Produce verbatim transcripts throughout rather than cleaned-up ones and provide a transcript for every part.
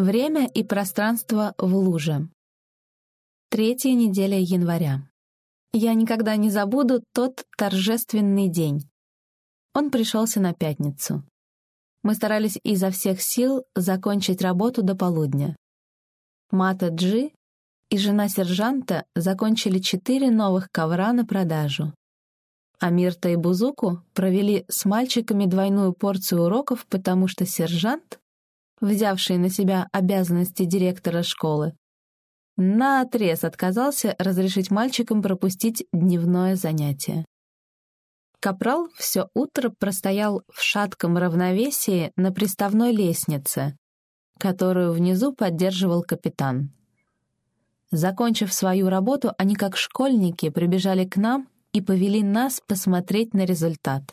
Время и пространство в луже. Третья неделя января. Я никогда не забуду тот торжественный день. Он пришелся на пятницу. Мы старались изо всех сил закончить работу до полудня. Мата Джи и жена сержанта закончили четыре новых ковра на продажу. А Мирта и Бузуку провели с мальчиками двойную порцию уроков, потому что сержант, взявший на себя обязанности директора школы, наотрез отказался разрешить мальчикам пропустить дневное занятие. Капрал все утро простоял в шатком равновесии на приставной лестнице, которую внизу поддерживал капитан. Закончив свою работу, они как школьники прибежали к нам и повели нас посмотреть на результат.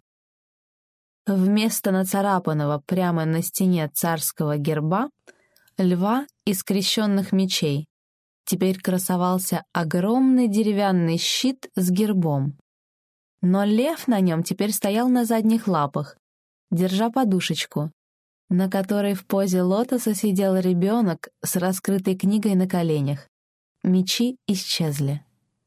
Вместо нацарапанного прямо на стене царского герба, льва и скрещенных мечей, теперь красовался огромный деревянный щит с гербом. Но лев на нем теперь стоял на задних лапах, держа подушечку, на которой в позе лотоса сидел ребенок с раскрытой книгой на коленях. Мечи исчезли.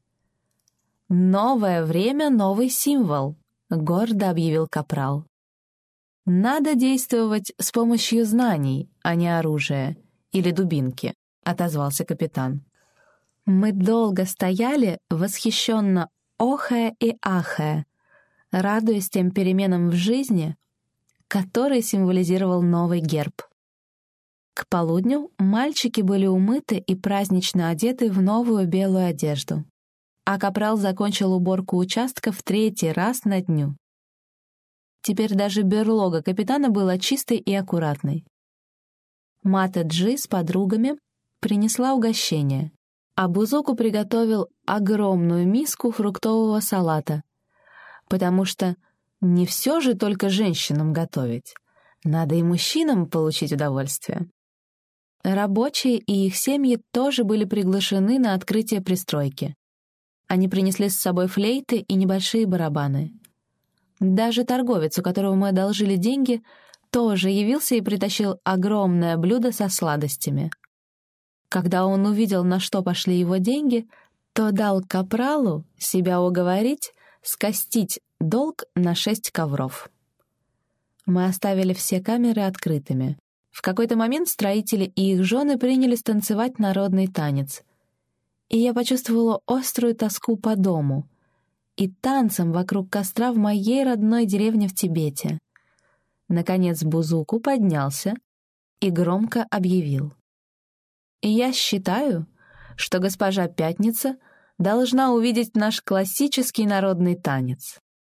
«Новое время — новый символ», — гордо объявил капрал. «Надо действовать с помощью знаний, а не оружия или дубинки», — отозвался капитан. Мы долго стояли, восхищенно охая и ахая, радуясь тем переменам в жизни, который символизировал новый герб. К полудню мальчики были умыты и празднично одеты в новую белую одежду, а капрал закончил уборку участка в третий раз на дню. Теперь даже берлога капитана была чистой и аккуратной. Мата Джи с подругами принесла угощение, а Бузуку приготовил огромную миску фруктового салата, потому что не все же только женщинам готовить, надо и мужчинам получить удовольствие. Рабочие и их семьи тоже были приглашены на открытие пристройки. Они принесли с собой флейты и небольшие барабаны. Даже торговец, у которого мы одолжили деньги, тоже явился и притащил огромное блюдо со сладостями. Когда он увидел, на что пошли его деньги, то дал капралу себя уговорить скостить долг на шесть ковров. Мы оставили все камеры открытыми. В какой-то момент строители и их жены принялись танцевать народный танец. И я почувствовала острую тоску по дому и танцам вокруг костра в моей родной деревне в Тибете. Наконец Бузуку поднялся и громко объявил: «Я считаю, что госпожа Пятница должна увидеть наш классический народный танец».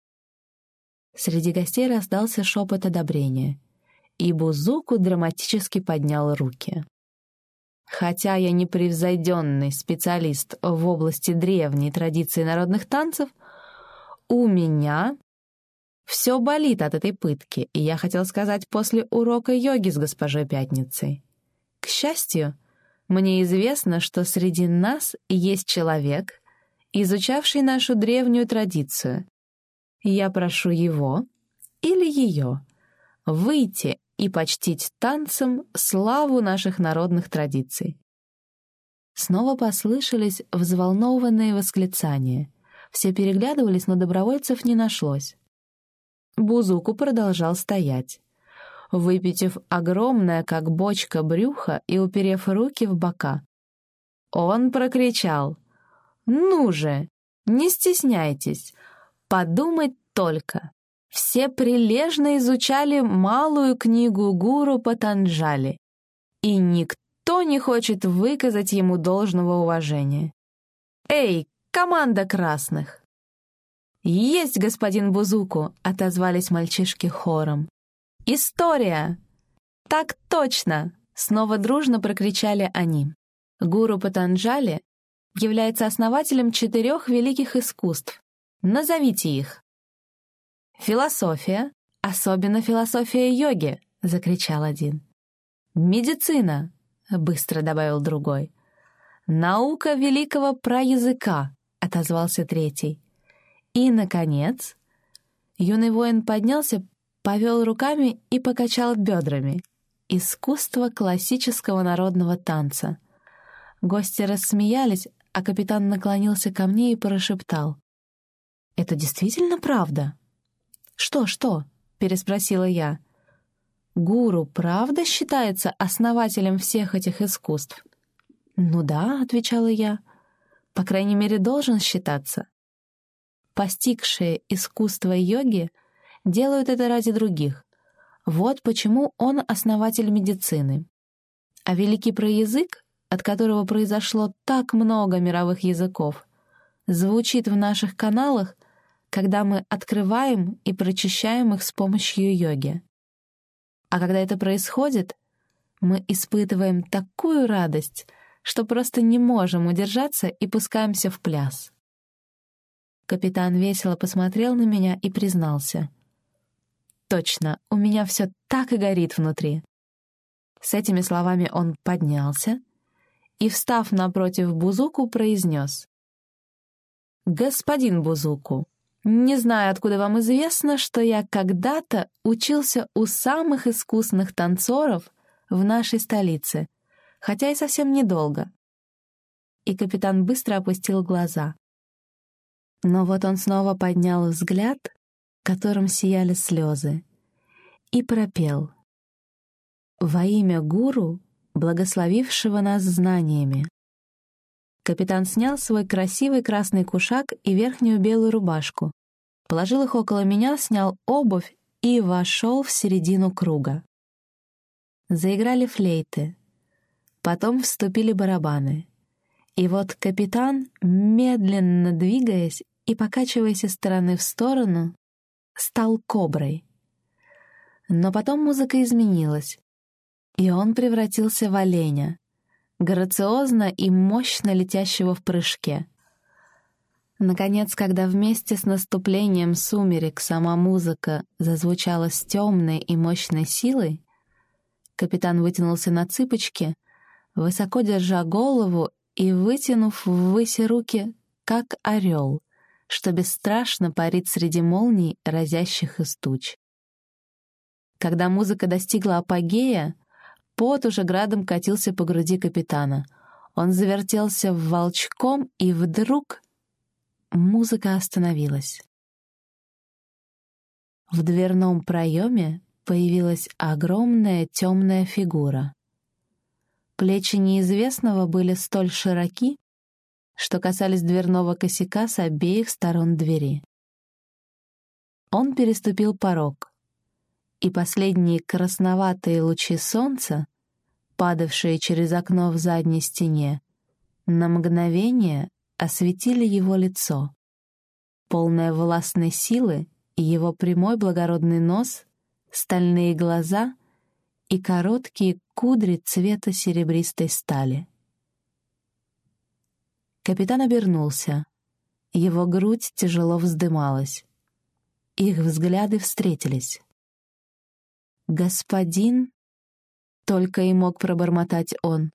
Среди гостей раздался шепот одобрения, и Бузуку драматически поднял руки. Хотя я непревзойденный специалист в области древней традиции народных танцев, у меня все болит от этой пытки, и я хотел сказать после урока йоги с госпожой Пятницей. К счастью, мне известно, что среди нас есть человек, изучавший нашу древнюю традицию. Я прошу его или ее выйти и почтить танцем славу наших народных традиций. Снова послышались взволнованные восклицания. Все переглядывались, но добровольцев не нашлось. Бузуку продолжал стоять, выпитив огромное, как бочка, брюхо и уперев руки в бока. Он прокричал: «Ну же, не стесняйтесь, подумать только! Все прилежно изучали малую книгу гуру Патанджали, и никто не хочет выказать ему должного уважения. Эй, команда красных!» «Есть, господин Бузуку!» — отозвались мальчишки хором. «История!» «Так точно!» — снова дружно прокричали они. Гуру Патанджали является основателем четырех великих искусств. Назовите их. «Философия, особенно философия йоги!» — закричал один. «Медицина!» — быстро добавил другой. «Наука великого праязыка!» — отозвался третий. И, наконец, юный воин поднялся, повел руками и покачал бедрами. искусство классического народного танца. Гости рассмеялись, а капитан наклонился ко мне и прошептал: «Это действительно правда?» «Что, что?» — переспросила я. «Гуру правда считается основателем всех этих искусств?» «Ну да», — отвечала я, — «по крайней мере, должен считаться. Постигшие искусство йоги делают это ради других. Вот почему он основатель медицины. А великий проязык, от которого произошло так много мировых языков, звучит в наших каналах, когда мы открываем и прочищаем их с помощью йоги. А когда это происходит, мы испытываем такую радость, что просто не можем удержаться и пускаемся в пляс». Капитан весело посмотрел на меня и признался: «Точно, у меня все так и горит внутри». С этими словами он поднялся и, встав напротив Бузуку, произнес: «Господин Бузуку, не знаю, откуда вам известно, что я когда-то учился у самых искусных танцоров в нашей столице, хотя и совсем недолго». И капитан быстро опустил глаза. Но вот он снова поднял взгляд, которым сияли слезы, и пропел: «Во имя гуру, благословившего нас знаниями». Капитан снял свой красивый красный кушак и верхнюю белую рубашку, положил их около меня, снял обувь и вошел в середину круга. Заиграли флейты, потом вступили барабаны. И вот капитан, медленно двигаясь и покачиваясь из стороны в сторону, стал коброй. Но потом музыка изменилась, и он превратился в оленя, грациозно и мощно летящего в прыжке. Наконец, когда вместе с наступлением сумерек сама музыка зазвучала с темной и мощной силой, капитан вытянулся на цыпочки, высоко держа голову и вытянув ввысь руки, как орел, что бесстрашно парит среди молний, разящих из туч. Когда музыка достигла апогея, пот уже градом катился по груди капитана. Он завертелся волчком, и вдруг музыка остановилась. В дверном проеме появилась огромная темная фигура. Плечи неизвестного были столь широки, что касались дверного косяка с обеих сторон двери. Он переступил порог, и последние красноватые лучи солнца, падавшие через окно в задней стене, на мгновение осветили его лицо, полное властной силы, и его прямой благородный нос, стальные глаза и короткие кудри цвета серебристой стали. Капитан обернулся. Его грудь тяжело вздымалась. Их взгляды встретились. «Господин...» — только и мог пробормотать он.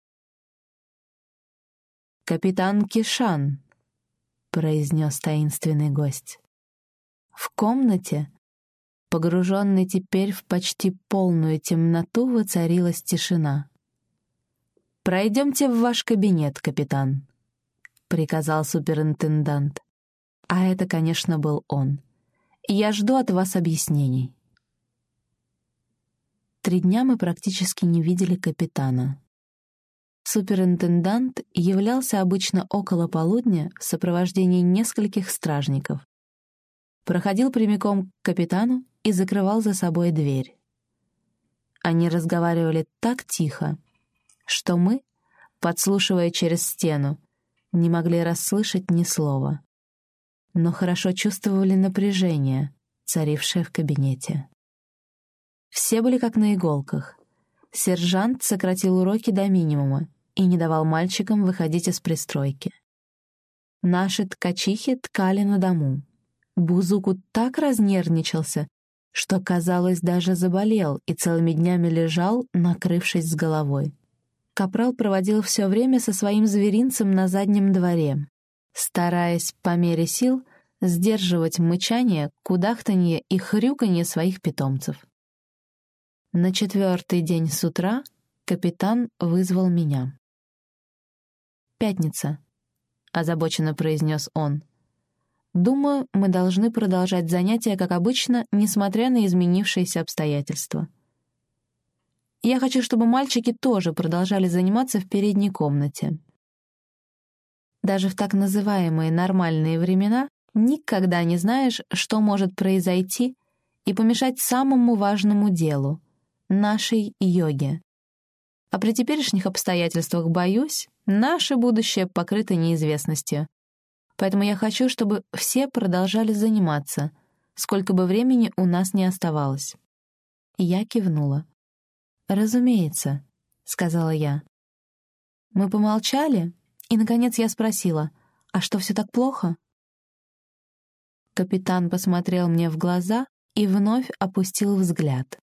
«Капитан Кишан», — произнес таинственный гость. В комнате, погруженной теперь в почти полную темноту, воцарилась тишина. «Пройдемте в ваш кабинет, капитан», — приказал суперинтендант. А это, конечно, был он. «Я жду от вас объяснений». Три дня мы практически не видели капитана. Суперинтендант являлся обычно около полудня в сопровождении нескольких стражников. Проходил прямиком к капитану и закрывал за собой дверь. Они разговаривали так тихо, что мы, подслушивая через стену, не могли расслышать ни слова, но хорошо чувствовали напряжение, царившее в кабинете. Все были как на иголках. Сержант сократил уроки до минимума и не давал мальчикам выходить из пристройки. Наши ткачихи ткали на дому. Бузуку так разнервничался, что, казалось, даже заболел и целыми днями лежал, накрывшись с головой. Капрал проводил все время со своим зверинцем на заднем дворе, стараясь по мере сил сдерживать мычание, кудахтанье и хрюканье своих питомцев. На четвертый день с утра капитан вызвал меня. «Пятница», — озабоченно произнес он. «Думаю, мы должны продолжать занятия, как обычно, несмотря на изменившиеся обстоятельства. Я хочу, чтобы мальчики тоже продолжали заниматься в передней комнате. Даже в так называемые нормальные времена никогда не знаешь, что может произойти и помешать самому важному делу — нашей йоге. А при теперешних обстоятельствах, боюсь, наше будущее покрыто неизвестностью. Поэтому я хочу, чтобы все продолжали заниматься, сколько бы времени у нас не оставалось». Я кивнула. «Разумеется», — сказала я. Мы помолчали, и, наконец, я спросила: «А что, все так плохо?» Капитан посмотрел мне в глаза и вновь опустил взгляд.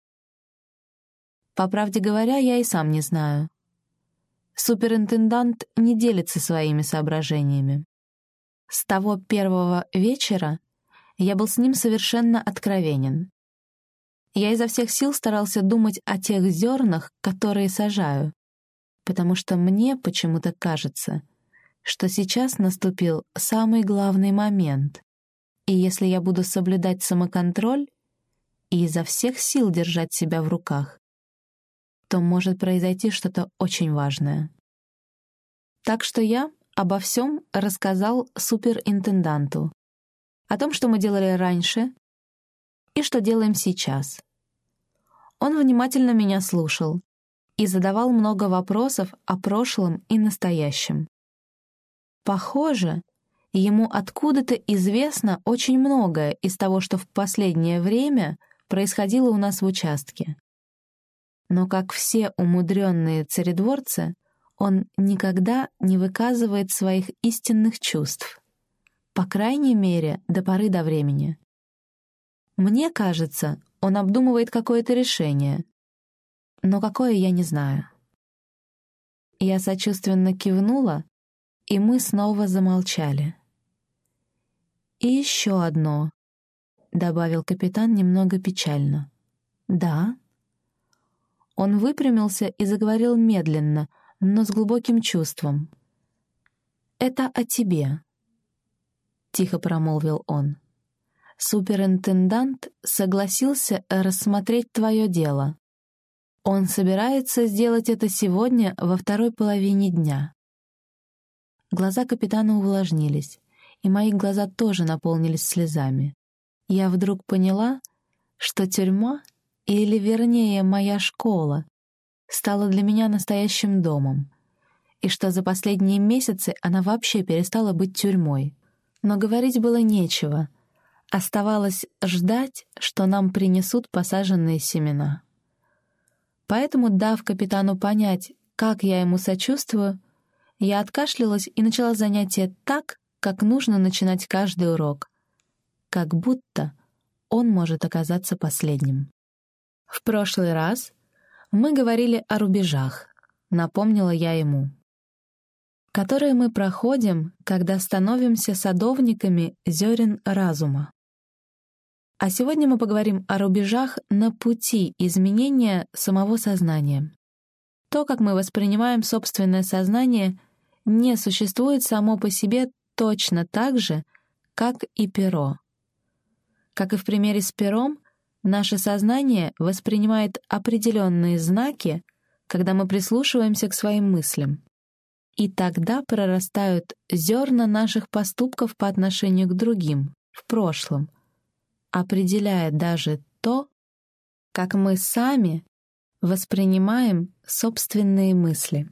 «По правде говоря, я и сам не знаю. Суперинтендант не делится своими соображениями. С того первого вечера я был с ним совершенно откровенен. Я изо всех сил старался думать о тех зернах, которые сажаю, потому что мне почему-то кажется, что сейчас наступил самый главный момент, и если я буду соблюдать самоконтроль и изо всех сил держать себя в руках, то может произойти что-то очень важное. Так что я обо всем рассказал суперинтенданту, о том, что мы делали раньше и что делаем сейчас. Он внимательно меня слушал и задавал много вопросов о прошлом и настоящем. Похоже, ему откуда-то известно очень многое из того, что в последнее время происходило у нас в участке. Но, как все умудренные царедворцы, он никогда не выказывает своих истинных чувств, по крайней мере, до поры до времени. Мне кажется, он обдумывает какое-то решение, но какое я не знаю. Я сочувственно кивнула, и мы снова замолчали. «И еще одно», — добавил капитан немного печально. «Да?» Он выпрямился и заговорил медленно, но с глубоким чувством. «Это о тебе», — тихо промолвил он. «Суперинтендант согласился рассмотреть твое дело. Он собирается сделать это сегодня во второй половине дня». Глаза капитана увлажнились, и мои глаза тоже наполнились слезами. Я вдруг поняла, что тюрьма, или, вернее, моя школа, стала для меня настоящим домом, и что за последние месяцы она вообще перестала быть тюрьмой. Но говорить было нечего. Оставалось ждать, что нам принесут посаженные семена. Поэтому, дав капитану понять, как я ему сочувствую, я откашлялась и начала занятие так, как нужно начинать каждый урок, как будто он может оказаться последним. «В прошлый раз мы говорили о рубежах», — напомнила я ему, «которые мы проходим, когда становимся садовниками зерен разума. А сегодня мы поговорим о рубежах на пути изменения самого сознания. То, как мы воспринимаем собственное сознание, не существует само по себе точно так же, как и перо. Как и в примере с пером, наше сознание воспринимает определенные знаки, когда мы прислушиваемся к своим мыслям. И тогда прорастают зерна наших поступков по отношению к другим, в прошлом, определяя даже то, как мы сами воспринимаем собственные мысли.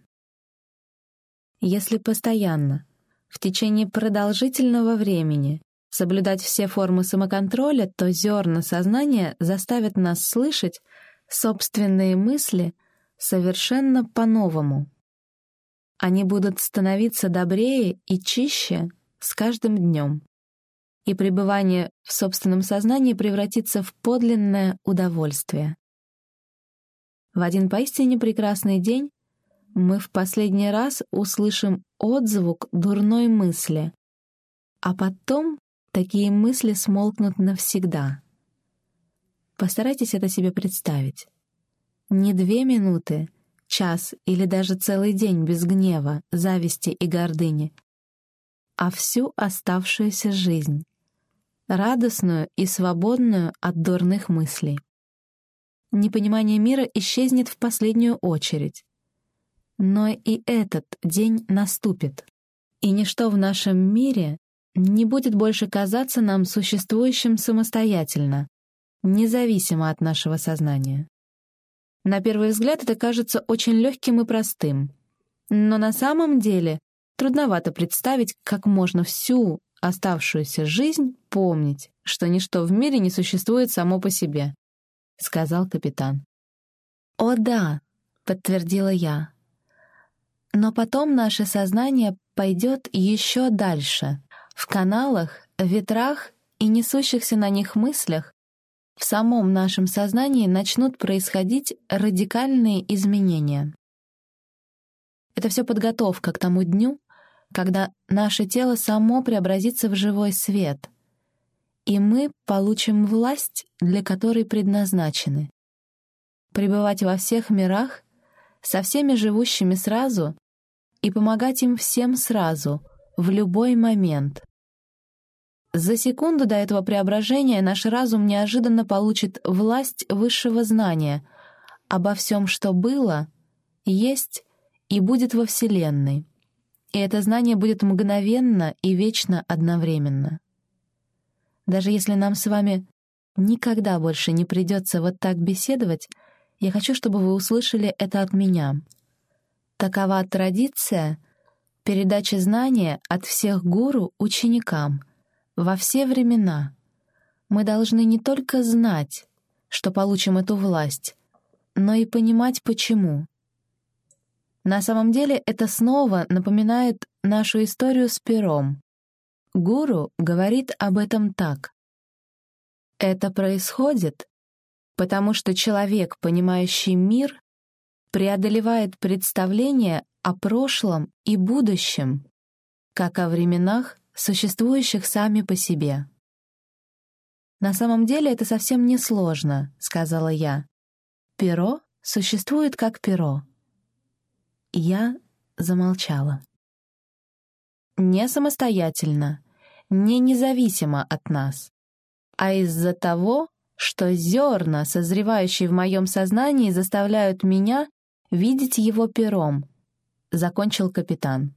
Если постоянно, в течение продолжительного времени, соблюдать все формы самоконтроля, то зерна сознания заставят нас слышать собственные мысли совершенно по-новому. Они будут становиться добрее и чище с каждым днем, и пребывание в собственном сознании превратится в подлинное удовольствие. В один поистине прекрасный день мы в последний раз услышим отзвук дурной мысли, а потом такие мысли смолкнут навсегда. Постарайтесь это себе представить. Не две минуты, час или даже целый день без гнева, зависти и гордыни, а всю оставшуюся жизнь, радостную и свободную от дурных мыслей. Непонимание мира исчезнет в последнюю очередь. Но и этот день наступит, и ничто в нашем мире не будет больше казаться нам существующим самостоятельно, независимо от нашего сознания. На первый взгляд это кажется очень легким и простым, но на самом деле трудновато представить, как можно всю оставшуюся жизнь помнить, что ничто в мире не существует само по себе, — сказал капитан. «О да», — подтвердила я, — «но потом наше сознание пойдет еще дальше. В каналах, ветрах и несущихся на них мыслях в самом нашем сознании начнут происходить радикальные изменения. Это все подготовка к тому дню, когда наше тело само преобразится в живой свет, и мы получим власть, для которой предназначены. Пребывать во всех мирах, со всеми живущими сразу и помогать им всем сразу, в любой момент. За секунду до этого преображения наш разум неожиданно получит власть высшего знания обо всем, что было, есть и будет во Вселенной. И это знание будет мгновенно и вечно одновременно. Даже если нам с вами никогда больше не придется вот так беседовать, я хочу, чтобы вы услышали это от меня. Такова традиция передачи знания от всех гуру ученикам во все времена. Мы должны не только знать, что получим эту власть, но и понимать, почему. На самом деле это снова напоминает нашу историю с пером. Гуру говорит об этом так. Это происходит, потому что человек, понимающий мир, преодолевает представление о прошлом и будущем, как о временах, существующих сами по себе. «На самом деле это совсем не сложно», — сказала я. «Перо существует как перо». Я замолчала. Не самостоятельно, не независимо от нас, а из-за того, что зерна, созревающие в моем сознании, заставляют меня видеть его пером, — закончил капитан.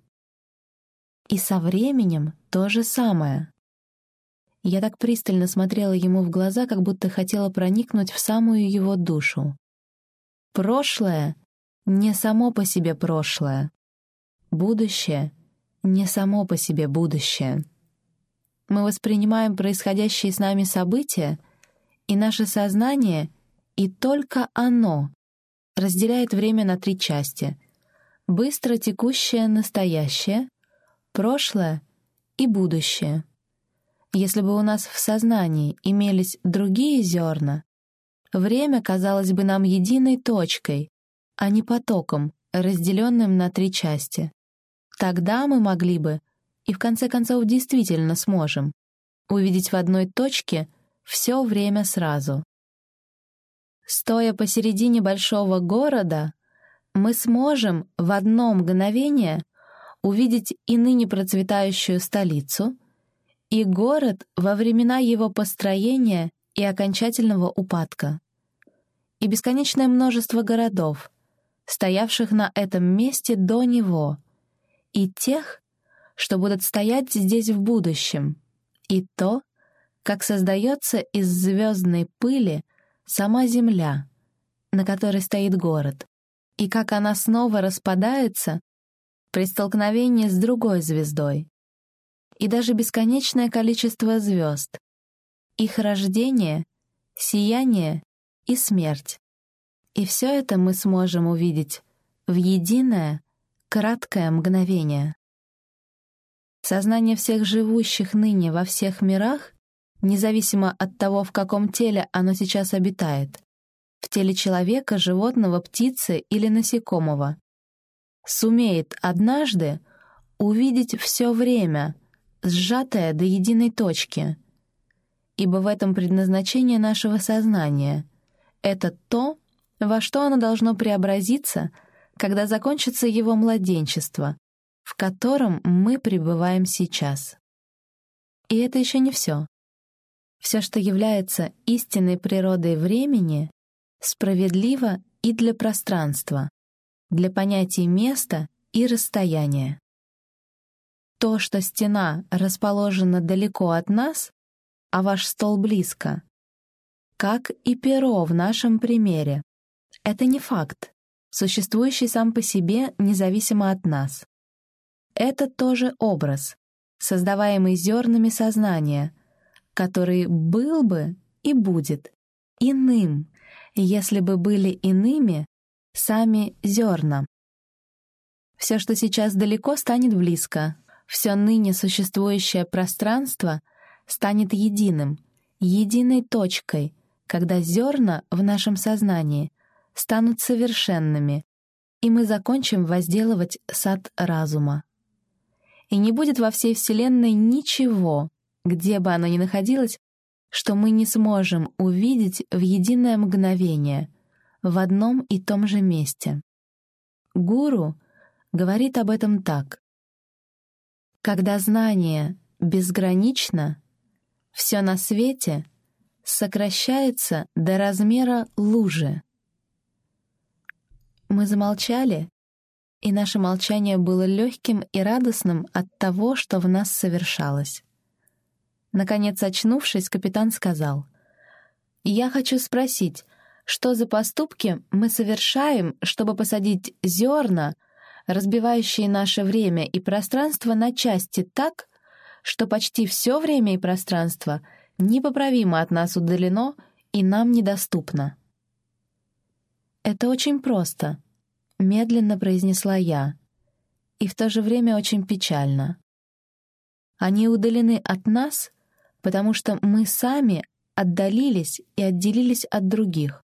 И со временем то же самое. Я так пристально смотрела ему в глаза, как будто хотела проникнуть в самую его душу. Прошлое — не само по себе прошлое. Будущее — не само по себе будущее. Мы воспринимаем происходящие с нами события, и наше сознание, и только оно, разделяет время на три части — быстро текущее настоящее, прошлое и будущее. Если бы у нас в сознании имелись другие зерна, время казалось бы нам единой точкой, а не потоком, разделенным на три части. Тогда мы могли бы, и в конце концов действительно сможем, увидеть в одной точке все время сразу. Стоя посередине большого города, мы сможем в одно мгновение увидеть и ныне процветающую столицу, и город во времена его построения и окончательного упадка, и бесконечное множество городов, стоявших на этом месте до него, и тех, что будут стоять здесь в будущем, и то, как создается из звездной пыли сама Земля, на которой стоит город, и как она снова распадается при столкновении с другой звездой, и даже бесконечное количество звезд, их рождение, сияние и смерть. И все это мы сможем увидеть в единое, краткое мгновение. Сознание всех живущих ныне во всех мирах, независимо от того, в каком теле оно сейчас обитает, в теле человека, животного, птицы или насекомого, сумеет однажды увидеть все время, сжатое до единой точки, ибо в этом предназначение нашего сознания — это то, во что оно должно преобразиться, когда закончится его младенчество, в котором мы пребываем сейчас. И это еще не все. Все, что является истинной природой времени, справедливо и для пространства, для понятий места и расстояния. То, что стена расположена далеко от нас, а ваш стол близко, как и перо в нашем примере, это не факт, существующий сам по себе независимо от нас. Это тоже образ, создаваемый зернами сознания, который был бы и будет иным, если бы были иными сами зерна. Все, что сейчас далеко, станет близко. Все ныне существующее пространство станет единым, единой точкой, когда зерна в нашем сознании станут совершенными, и мы закончим возделывать сад разума. И не будет во всей Вселенной ничего, где бы оно ни находилось, что мы не сможем увидеть в единое мгновение, в одном и том же месте. Гуру говорит об этом так. Когда знание безгранично, все на свете сокращается до размера лужи. Мы замолчали, и наше молчание было легким и радостным от того, что в нас совершалось. Наконец, очнувшись, капитан сказал: «Я хочу спросить, что за поступки мы совершаем, чтобы посадить зерна, разбивающие наше время и пространство на части так, что почти все время и пространство непоправимо от нас удалено и нам недоступно?» «Это очень просто», — медленно произнесла я, и в то же время очень печально. «Они удалены от нас, потому что мы сами отдалились и отделились от других.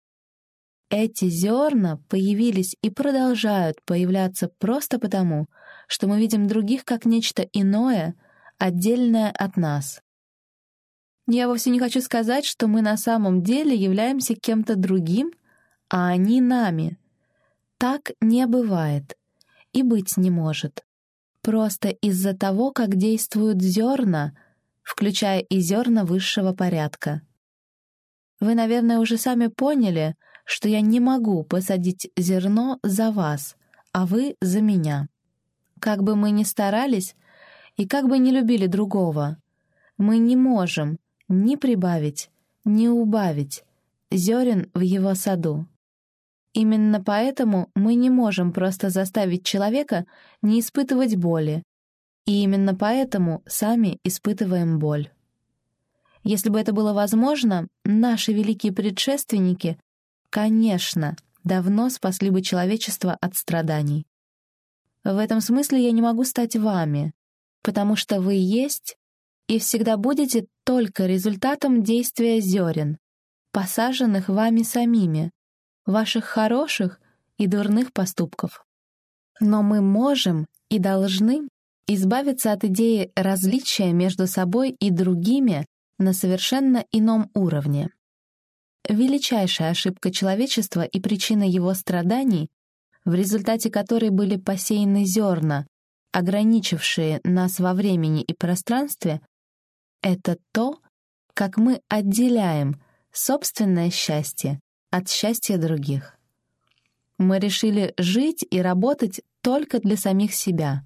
Эти зерна появились и продолжают появляться просто потому, что мы видим других как нечто иное, отдельное от нас. Я вовсе не хочу сказать, что мы на самом деле являемся кем-то другим, а они нами. Так не бывает и быть не может. Просто из-за того, как действуют зерна, включая и зерна высшего порядка. Вы, наверное, уже сами поняли, что я не могу посадить зерно за вас, а вы за меня. Как бы мы ни старались и как бы ни любили другого, мы не можем ни прибавить, ни убавить зерен в его саду. Именно поэтому мы не можем просто заставить человека не испытывать боли, и именно поэтому сами испытываем боль. Если бы это было возможно, наши великие предшественники, конечно, давно спасли бы человечество от страданий. В этом смысле я не могу стать вами, потому что вы есть и всегда будете только результатом действия зерен, посаженных вами самими, ваших хороших и дурных поступков. Но мы можем и должны избавиться от идеи различия между собой и другими на совершенно ином уровне. Величайшая ошибка человечества и причина его страданий, в результате которой были посеяны зерна, ограничившие нас во времени и пространстве, это то, как мы отделяем собственное счастье от счастья других. Мы решили жить и работать только для самих себя.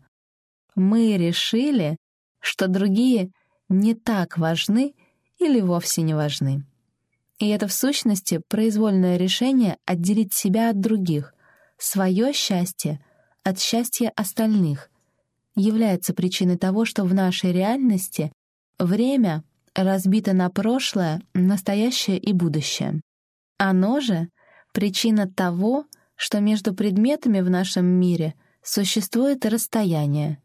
Мы решили, что другие не так важны или вовсе не важны. И это в сущности произвольное решение отделить себя от других, свое счастье от счастья остальных, является причиной того, что в нашей реальности время разбито на прошлое, настоящее и будущее. Оно же — причина того, что между предметами в нашем мире существует расстояние.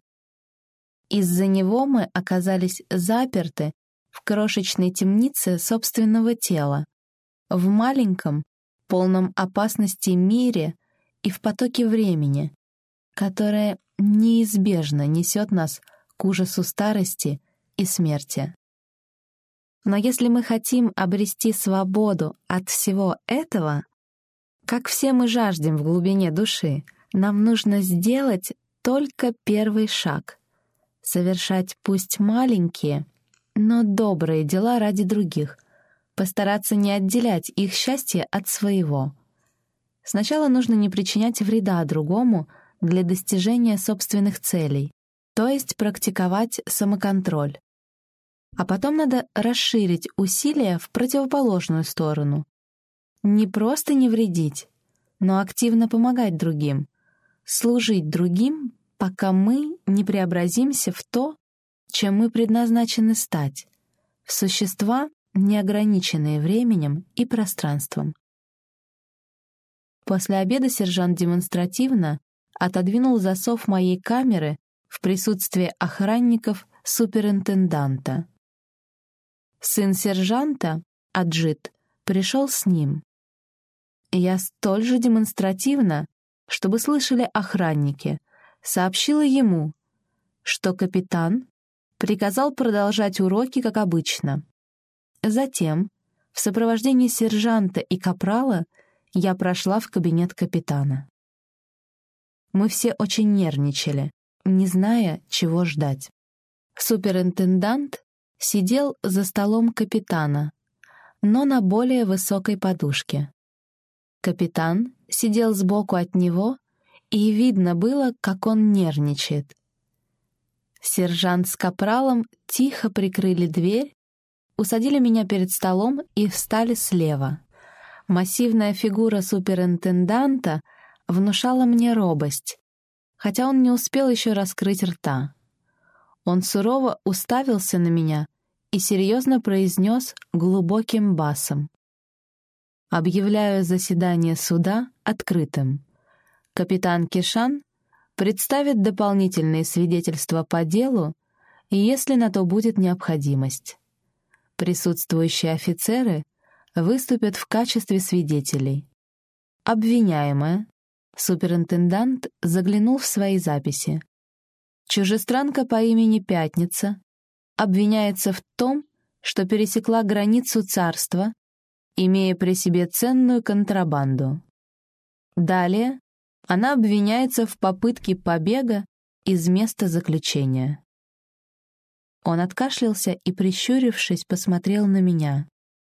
Из-за него мы оказались заперты в крошечной темнице собственного тела, в маленьком, полном опасности мире и в потоке времени, которое неизбежно несет нас к ужасу старости и смерти. Но если мы хотим обрести свободу от всего этого, Как все мы жаждем в глубине души, нам нужно сделать только первый шаг. Совершать пусть маленькие, но добрые дела ради других. Постараться не отделять их счастье от своего. Сначала нужно не причинять вреда другому для достижения собственных целей, то есть практиковать самоконтроль. А потом надо расширить усилия в противоположную сторону. Не просто не вредить, но активно помогать другим, служить другим, пока мы не преобразимся в то, чем мы предназначены стать, в существа, не ограниченные временем и пространством. После обеда сержант демонстративно отодвинул засов моей камеры в присутствии охранников суперинтенданта. Сын сержанта, Аджит, пришел с ним. Я столь же демонстративно, чтобы слышали охранники, сообщила ему, что капитан приказал продолжать уроки, как обычно. Затем, в сопровождении сержанта и капрала, я прошла в кабинет капитана. Мы все очень нервничали, не зная, чего ждать. Суперинтендант сидел за столом капитана, но на более высокой подушке. Капитан сидел сбоку от него, и видно было, как он нервничает. Сержант с капралом тихо прикрыли дверь, усадили меня перед столом и встали слева. Массивная фигура суперинтенданта внушала мне робость, хотя он не успел еще раскрыть рта. Он сурово уставился на меня и серьезно произнес глубоким басом: «Объявляю заседание суда открытым. Капитан Кишан представит дополнительные свидетельства по делу, если на то будет необходимость. Присутствующие офицеры выступят в качестве свидетелей. Обвиняемая». Суперинтендант заглянул в свои записи. Чужестранка по имени Пятница обвиняется в том, что пересекла границу царства, имея при себе ценную контрабанду. Далее она обвиняется в попытке побега из места заключения. Он откашлялся и, прищурившись, посмотрел на меня.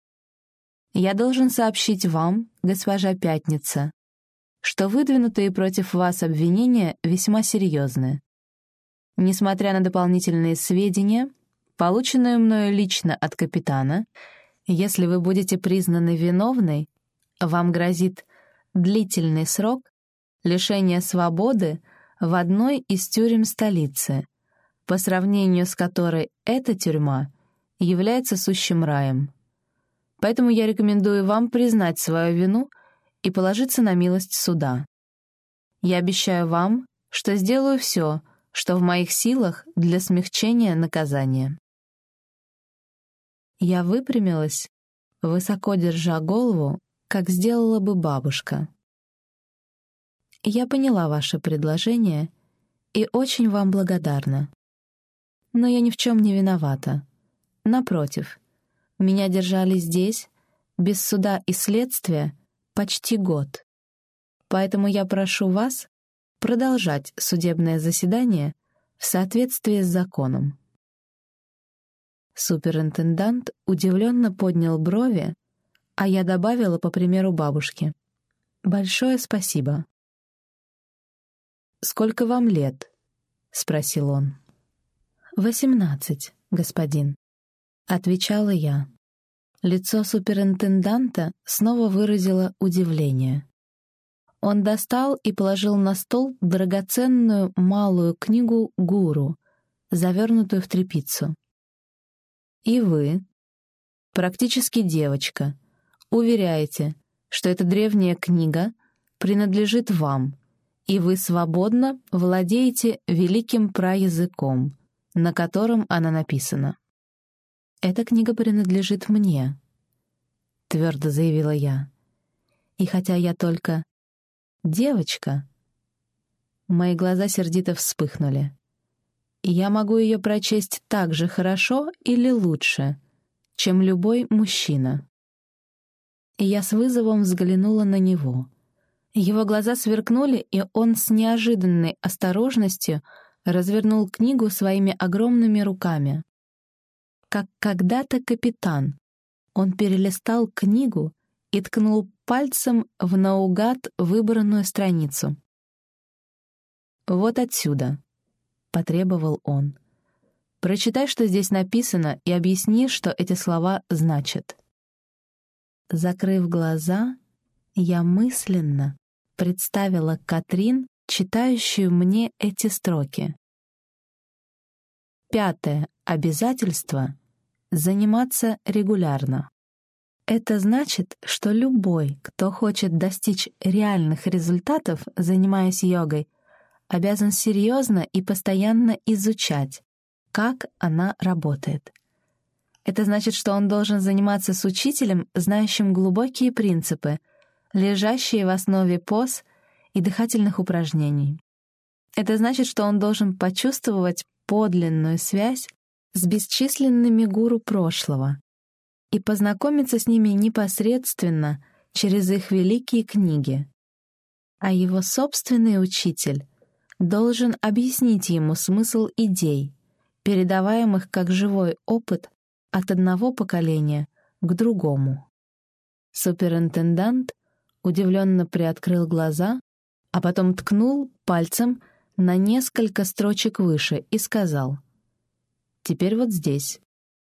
«Я должен сообщить вам, госпожа Пятница, что выдвинутые против вас обвинения весьма серьезны. Несмотря на дополнительные сведения, полученные мною лично от капитана, если вы будете признаны виновной, вам грозит длительный срок лишения свободы в одной из тюрем столицы, по сравнению с которой эта тюрьма является сущим раем. Поэтому я рекомендую вам признать свою вину и положиться на милость суда. Я обещаю вам, что сделаю все, что в моих силах для смягчения наказания». Я выпрямилась, высоко держа голову, как сделала бы бабушка. «Я поняла ваше предложение и очень вам благодарна. Но я ни в чем не виновата. Напротив, меня держали здесь, без суда и следствия, почти год. Поэтому я прошу вас продолжать судебное заседание в соответствии с законом». Суперинтендант удивленно поднял брови, а я добавила по примеру бабушки: «Большое спасибо». «Сколько вам лет?» — спросил он. «Восемнадцать, господин», — отвечала я. Лицо суперинтенданта снова выразило удивление. Он достал и положил на стол драгоценную малую книгу «Гуру», завернутую в тряпицу. «И вы, практически девочка, уверяете, что эта древняя книга принадлежит вам, и вы свободно владеете великим праязыком, на котором она написана». «Эта книга принадлежит мне», — твердо заявила я. «И хотя я только девочка...» Мои глаза сердито вспыхнули. «Я могу ее прочесть так же хорошо или лучше, чем любой мужчина». И я с вызовом взглянула на него, Его глаза сверкнули, и он с неожиданной осторожностью развернул книгу своими огромными руками. Как когда-то капитан, он перелистал книгу и ткнул пальцем в наугад выбранную страницу. «Вот отсюда», — потребовал он. «Прочитай, что здесь написано, и объясни, что эти слова значат». Закрыв глаза, я мысленно представила Катрин, читающую мне эти строки. Пятое обязательство — заниматься регулярно. Это значит, что любой, кто хочет достичь реальных результатов, занимаясь йогой, обязан серьезно и постоянно изучать, как она работает. Это значит, что он должен заниматься с учителем, знающим глубокие принципы, лежащие в основе поз и дыхательных упражнений. Это значит, что он должен почувствовать подлинную связь с бесчисленными гуру прошлого и познакомиться с ними непосредственно через их великие книги. А его собственный учитель должен объяснить ему смысл идей, передаваемых как живой опыт от одного поколения к другому. Суперинтендант удивленно приоткрыл глаза, а потом ткнул пальцем на несколько строчек выше и сказал: «Теперь вот здесь».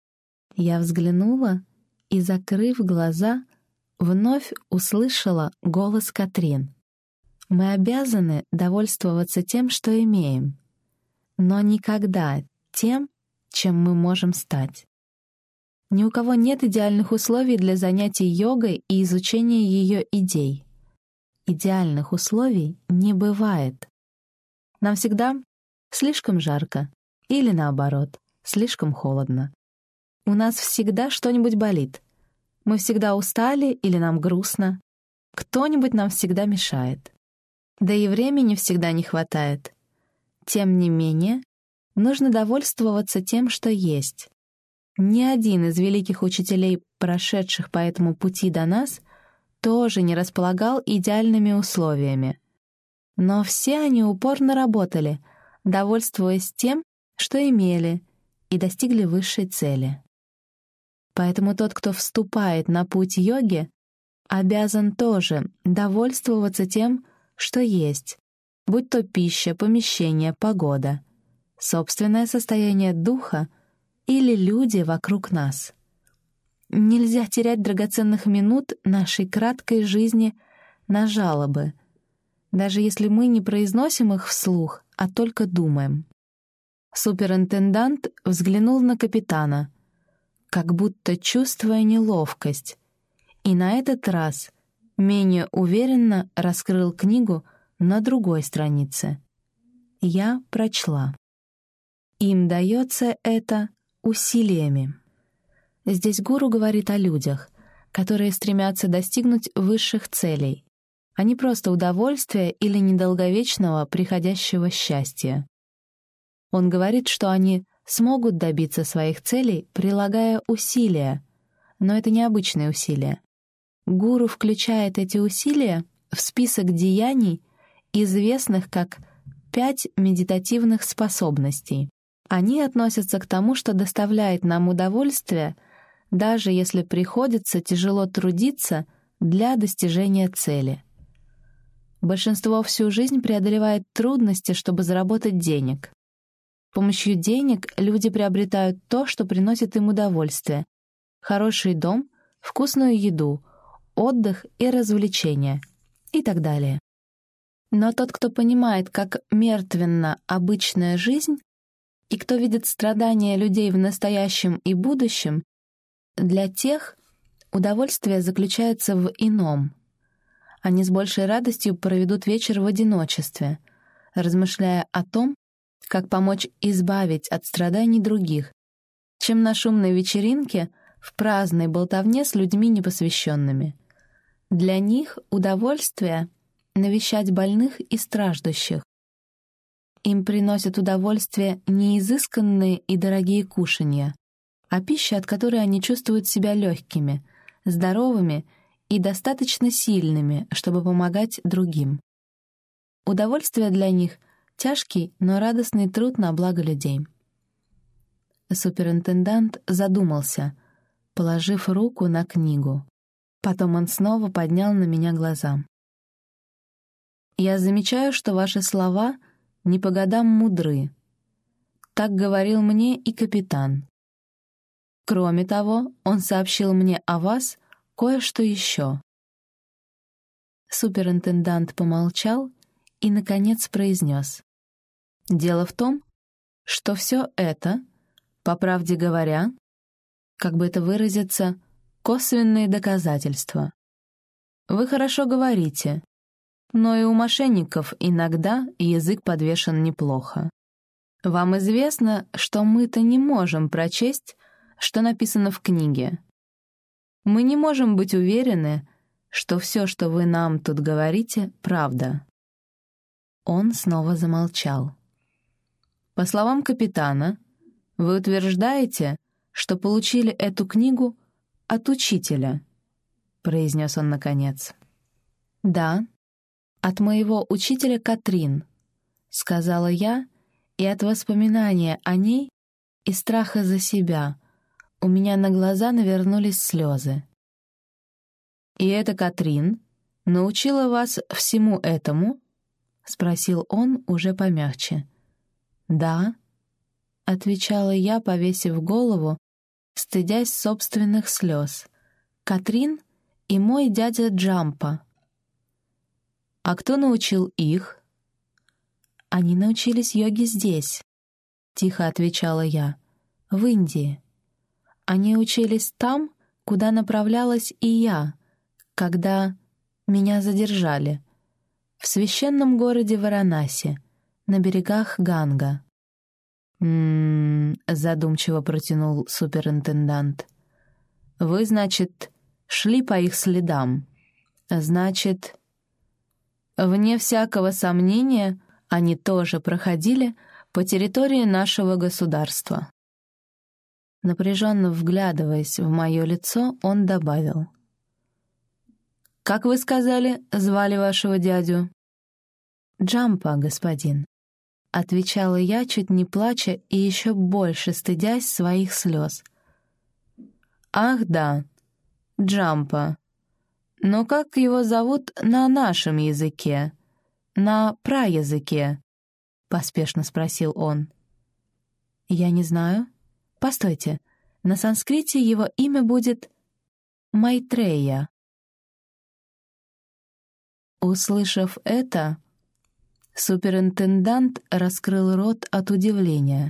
Я взглянула и, закрыв глаза, вновь услышала голос Катрин. «Мы обязаны довольствоваться тем, что имеем, но никогда тем, чем мы можем стать. Ни у кого нет идеальных условий для занятий йогой и изучения ее идей. Идеальных условий не бывает. Нам всегда слишком жарко или, наоборот, слишком холодно. У нас всегда что-нибудь болит. Мы всегда устали или нам грустно. Кто-нибудь нам всегда мешает. Да и времени всегда не хватает. Тем не менее, нужно довольствоваться тем, что есть. Ни один из великих учителей, прошедших по этому пути до нас, тоже не располагал идеальными условиями. Но все они упорно работали, довольствуясь тем, что имели, и достигли высшей цели. Поэтому тот, кто вступает на путь йоги, обязан тоже довольствоваться тем, что есть, будь то пища, помещение, погода, собственное состояние духа или люди вокруг нас. Нельзя терять драгоценных минут нашей краткой жизни на жалобы, даже если мы не произносим их вслух, а только думаем. Суперинтендант взглянул на капитана, как будто чувствуя неловкость, и на этот раз менее уверенно раскрыл книгу на другой странице. Я прочла. Им дается это усилиями. Здесь гуру говорит о людях, которые стремятся достигнуть высших целей, а не просто удовольствия или недолговечного приходящего счастья. Он говорит, что они смогут добиться своих целей, прилагая усилия, но это не обычные усилия. Гуру включает эти усилия в список деяний, известных как «пять медитативных способностей». Они относятся к тому, что доставляет нам удовольствие, даже если приходится тяжело трудиться для достижения цели. Большинство всю жизнь преодолевает трудности, чтобы заработать денег. С помощью денег люди приобретают то, что приносит им удовольствие: хороший дом, вкусную еду, отдых и развлечения и так далее. Но тот, кто понимает, как мертвенна обычная жизнь, и кто видит страдания людей в настоящем и будущем, для тех удовольствие заключается в ином. Они с большей радостью проведут вечер в одиночестве, размышляя о том, как помочь избавить от страданий других, чем на шумной вечеринке в праздной болтовне с людьми непосвященными. Для них удовольствие — навещать больных и страждущих. Им приносят удовольствие не изысканные и дорогие кушанья, а пища, от которой они чувствуют себя легкими, здоровыми и достаточно сильными, чтобы помогать другим. Удовольствие для них — тяжкий, но радостный труд на благо людей. Суперинтендант задумался, положив руку на книгу. Потом он снова поднял на меня глаза. «Я замечаю, что ваши слова не по годам мудры. Так говорил мне и капитан. Кроме того, он сообщил мне о вас кое-что еще». Суперинтендант помолчал и, наконец, произнес: «Дело в том, что все это, по правде говоря, как бы это выразиться, косвенные доказательства. Вы хорошо говорите, но и у мошенников иногда язык подвешен неплохо. Вам известно, что мы-то не можем прочесть, что написано в книге. Мы не можем быть уверены, что все, что вы нам тут говорите, правда». Он снова замолчал. «По словам капитана, вы утверждаете, что получили эту книгу от учителя», — произнес он наконец. «Да, от моего учителя Катрин», — сказала я, и от воспоминания о ней и страха за себя у меня на глаза навернулись слезы. «И эта Катрин научила вас всему этому?» — спросил он уже помягче. «Да», — отвечала я, повесив голову, стыдясь собственных слез. «Катрин и мой дядя Джампа». «А кто научил их?» «Они научились йоге здесь», — тихо отвечала я, — «в Индии. Они учились там, куда направлялась и я, когда меня задержали, в священном городе Варанаси, на берегах Ганга». «М-м-м», задумчиво протянул суперинтендант. «Вы, значит, шли по их следам. Значит, вне всякого сомнения, они тоже проходили по территории нашего государства». Напряженно вглядываясь в мое лицо, он добавил: «Как вы сказали, звали вашего дядю?» «Джампа, господин», — отвечала я, чуть не плача и еще больше стыдясь своих слез. «Ах да, Джампа. Но как его зовут на нашем языке? На праязыке?» — поспешно спросил он. «Я не знаю. Постойте, на санскрите его имя будет Майтрея». Услышав это, суперинтендант раскрыл рот от удивления.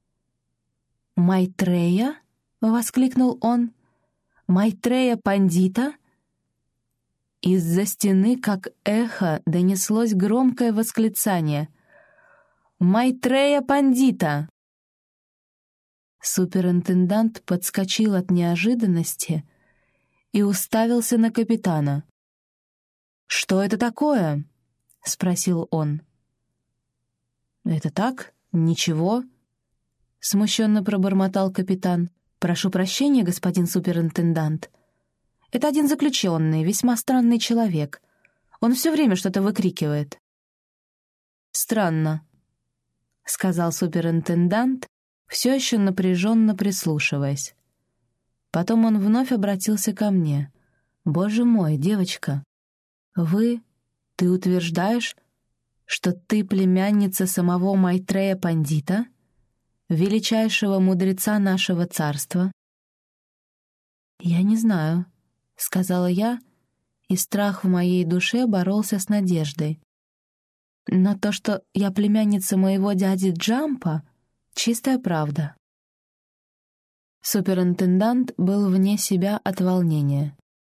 «Майтрея?» — воскликнул он. «Майтрея Пандита?» Из-за стены, как эхо, донеслось громкое восклицание. «Майтрея Пандита!» Суперинтендант подскочил от неожиданности и уставился на капитана. «Что это такое?» — спросил он. «Это так? Ничего?» — смущенно пробормотал капитан. «Прошу прощения, господин суперинтендант. Это один заключенный, весьма странный человек. Он все время что-то выкрикивает». «Странно», — сказал суперинтендант, все еще напряженно прислушиваясь. Потом он вновь обратился ко мне. «Боже мой, девочка, вы, ты утверждаешь, что ты племянница самого Майтрея Пандита, величайшего мудреца нашего царства?» «Я не знаю», — сказала я, и страх в моей душе боролся с надеждой. «Но то, что я племянница моего дяди Джампа, чистая правда». Суперинтендант был вне себя от волнения.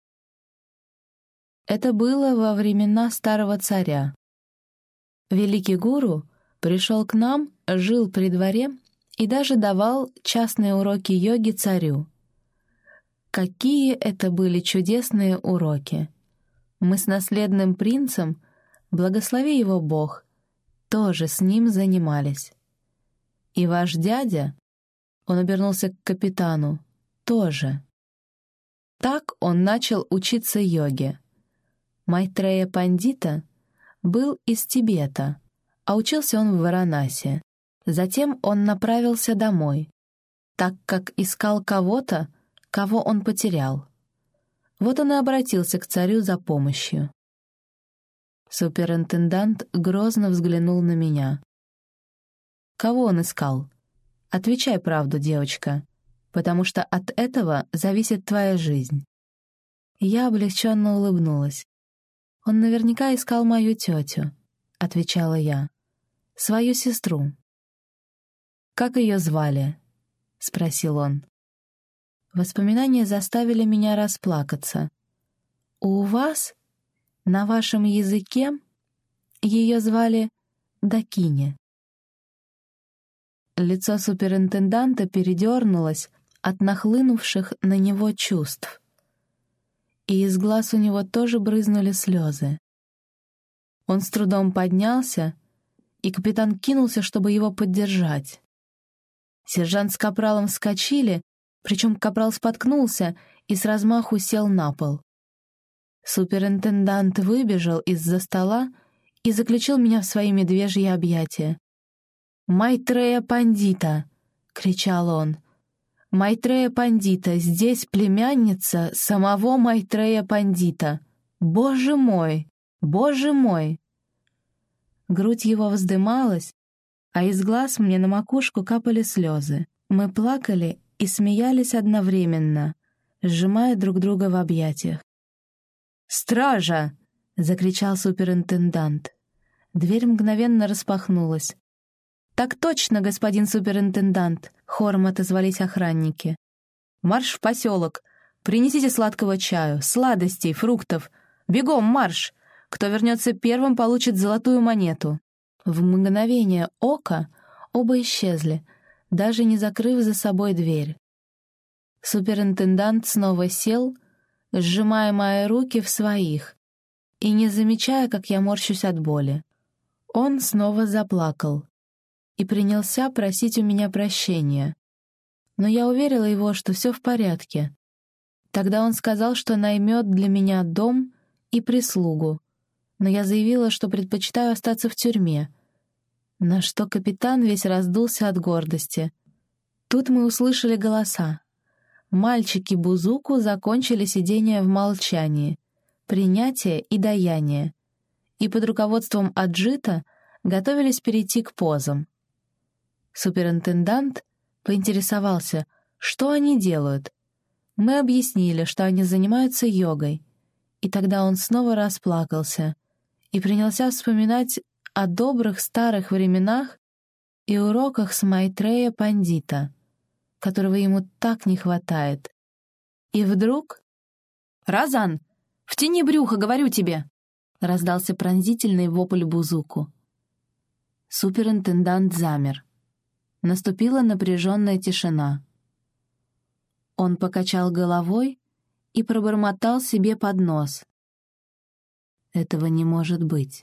Это было во времена старого царя. Великий гуру пришел к нам, жил при дворе и даже давал частные уроки йоги царю. Какие это были чудесные уроки! Мы с наследным принцем, благослови его Бог, тоже с ним занимались. И ваш дядя, он обернулся к капитану, тоже. Так он начал учиться йоге. Майтрея Пандита был из Тибета, а учился он в Варанаси. Затем он направился домой, так как искал кого-то, кого он потерял. Вот он и обратился к царю за помощью. Суперинтендант грозно взглянул на меня. «Кого он искал? Отвечай правду, девочка, потому что от этого зависит твоя жизнь». Я облегченно улыбнулась. «Он наверняка искал мою тетю», — отвечала я, — «свою сестру». «Как ее звали?» — спросил он. Воспоминания заставили меня расплакаться. «У вас, на вашем языке, ее звали Дакини». Лицо суперинтенданта передернулось от нахлынувших на него чувств, и из глаз у него тоже брызнули слезы. Он с трудом поднялся, и капитан кинулся, чтобы его поддержать. Сержант с капралом вскочили, причем капрал споткнулся и с размаху сел на пол. Суперинтендант выбежал из-за стола и заключил меня в свои медвежьи объятия. «Майтрея Пандита!» — кричал он. «Майтрея Пандита! Здесь племянница самого Майтрея Пандита! Боже мой! Боже мой!» Грудь его вздымалась, а из глаз мне на макушку капали слезы. Мы плакали и смеялись одновременно, сжимая друг друга в объятиях. «Стража!» — закричал суперинтендант. Дверь мгновенно распахнулась. «Так точно, господин суперинтендант!» — хором отозвались охранники. «Марш в поселок! Принесите сладкого чаю, сладостей, фруктов! Бегом, марш! Кто вернется первым, получит золотую монету!» В мгновение ока оба исчезли, даже не закрыв за собой дверь. Суперинтендант снова сел, сжимая мои руки в своих, и не замечая, как я морщусь от боли. Он снова заплакал и принялся просить у меня прощения. Но я уверила его, что все в порядке. Тогда он сказал, что наймет для меня дом и прислугу, но я заявила, что предпочитаю остаться в тюрьме, на что капитан весь раздулся от гордости. Тут мы услышали голоса. Мальчики Бузуку закончили сидение в молчании, принятие и даяние, и под руководством Аджита готовились перейти к позам. Суперинтендант поинтересовался, что они делают. Мы объяснили, что они занимаются йогой, и тогда он снова расплакался и принялся вспоминать о добрых старых временах и уроках с Майтрея Пандита, которого ему так не хватает. И вдруг... «Разан! В тени брюха, говорю тебе!» — раздался пронзительный вопль Бузуку. Суперинтендант замер. Наступила напряженная тишина. Он покачал головой и пробормотал себе под нос. «Этого не может быть».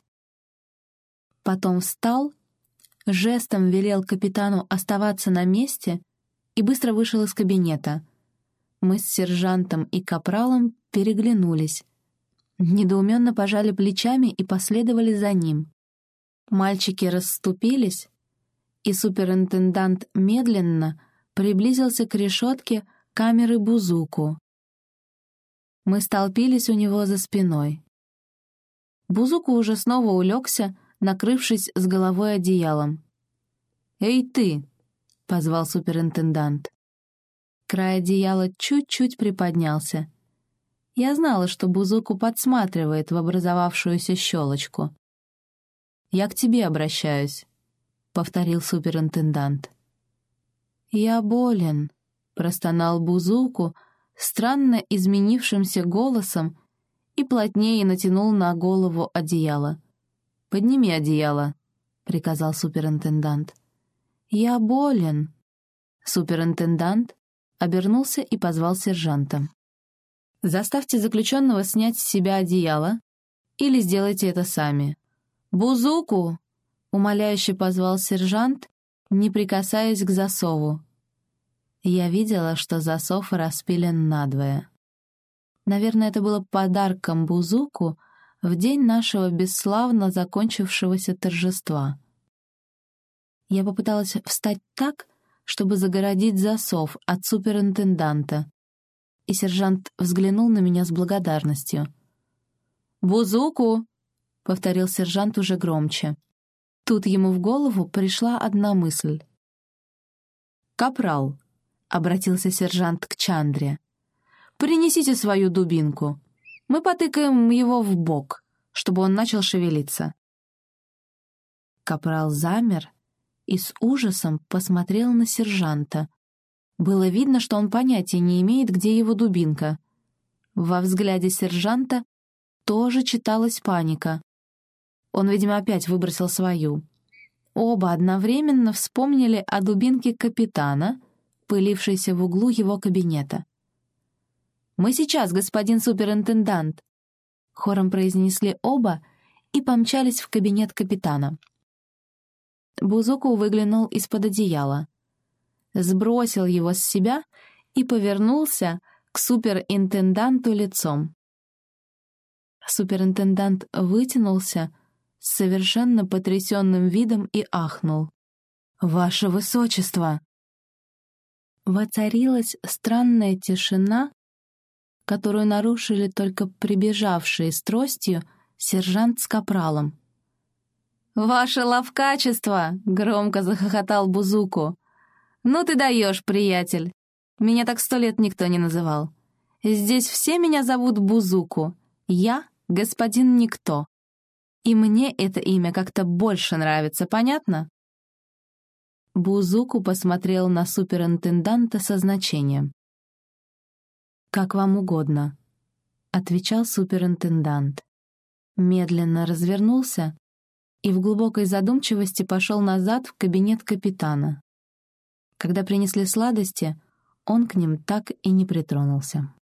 Потом встал, жестом велел капитану оставаться на месте и быстро вышел из кабинета. Мы с сержантом и капралом переглянулись, недоуменно пожали плечами и последовали за ним. Мальчики расступились, и суперинтендант медленно приблизился к решетке камеры Бузуку. Мы столпились у него за спиной. Бузуку уже снова улегся, накрывшись с головой одеялом. «Эй, ты!» — позвал суперинтендант. Край одеяла чуть-чуть приподнялся. Я знала, что Бузуку подсматривает в образовавшуюся щелочку. «Я к тебе обращаюсь», — повторил суперинтендант. «Я болен», — простонал Бузуку странно изменившимся голосом и плотнее натянул на голову одеяло. «Подними одеяло», — приказал суперинтендант. «Я болен». Суперинтендант обернулся и позвал сержанта. «Заставьте заключенного снять с себя одеяло или сделайте это сами». «Бузуку!» — умоляюще позвал сержант, не прикасаясь к засову. Я видела, что засов распилен надвое. Наверное, это было подарком Бузуку в день нашего бесславно закончившегося торжества. Я попыталась встать так, чтобы загородить засов от суперинтенданта, и сержант взглянул на меня с благодарностью. «Бузуку!» — повторил сержант уже громче. Тут ему в голову пришла одна мысль. «Капрал», — обратился сержант к Чандре, — «принесите свою дубинку. Мы потыкаем его в бок, чтобы он начал шевелиться». Капрал замер и с ужасом посмотрел на сержанта. Было видно, что он понятия не имеет, где его дубинка. Во взгляде сержанта тоже читалась паника. Он, видимо, опять выбросил свою. Оба одновременно вспомнили о дубинке капитана, пылившейся в углу его кабинета. «Мы сейчас, господин суперинтендант!» Хором произнесли оба и помчались в кабинет капитана. Бузуку выглянул из-под одеяла, сбросил его с себя и повернулся к суперинтенданту лицом. Суперинтендант вытянулся с совершенно потрясенным видом и ахнул. «Ваше Высочество!» Воцарилась странная тишина, которую нарушили только прибежавшие с тростью сержант с капралом. «Ваше ловкачество!» — громко захохотал Бузуку. «Ну ты даешь, приятель! Меня так сто лет никто не называл. Здесь все меня зовут Бузуку. Я — господин Никто. И мне это имя как-то больше нравится, понятно?» Бузуку посмотрел на суперинтенданта со значением. «Как вам угодно», — отвечал суперинтендант. Медленно развернулся и в глубокой задумчивости пошел назад в кабинет капитана. Когда принесли сладости, он к ним так и не притронулся.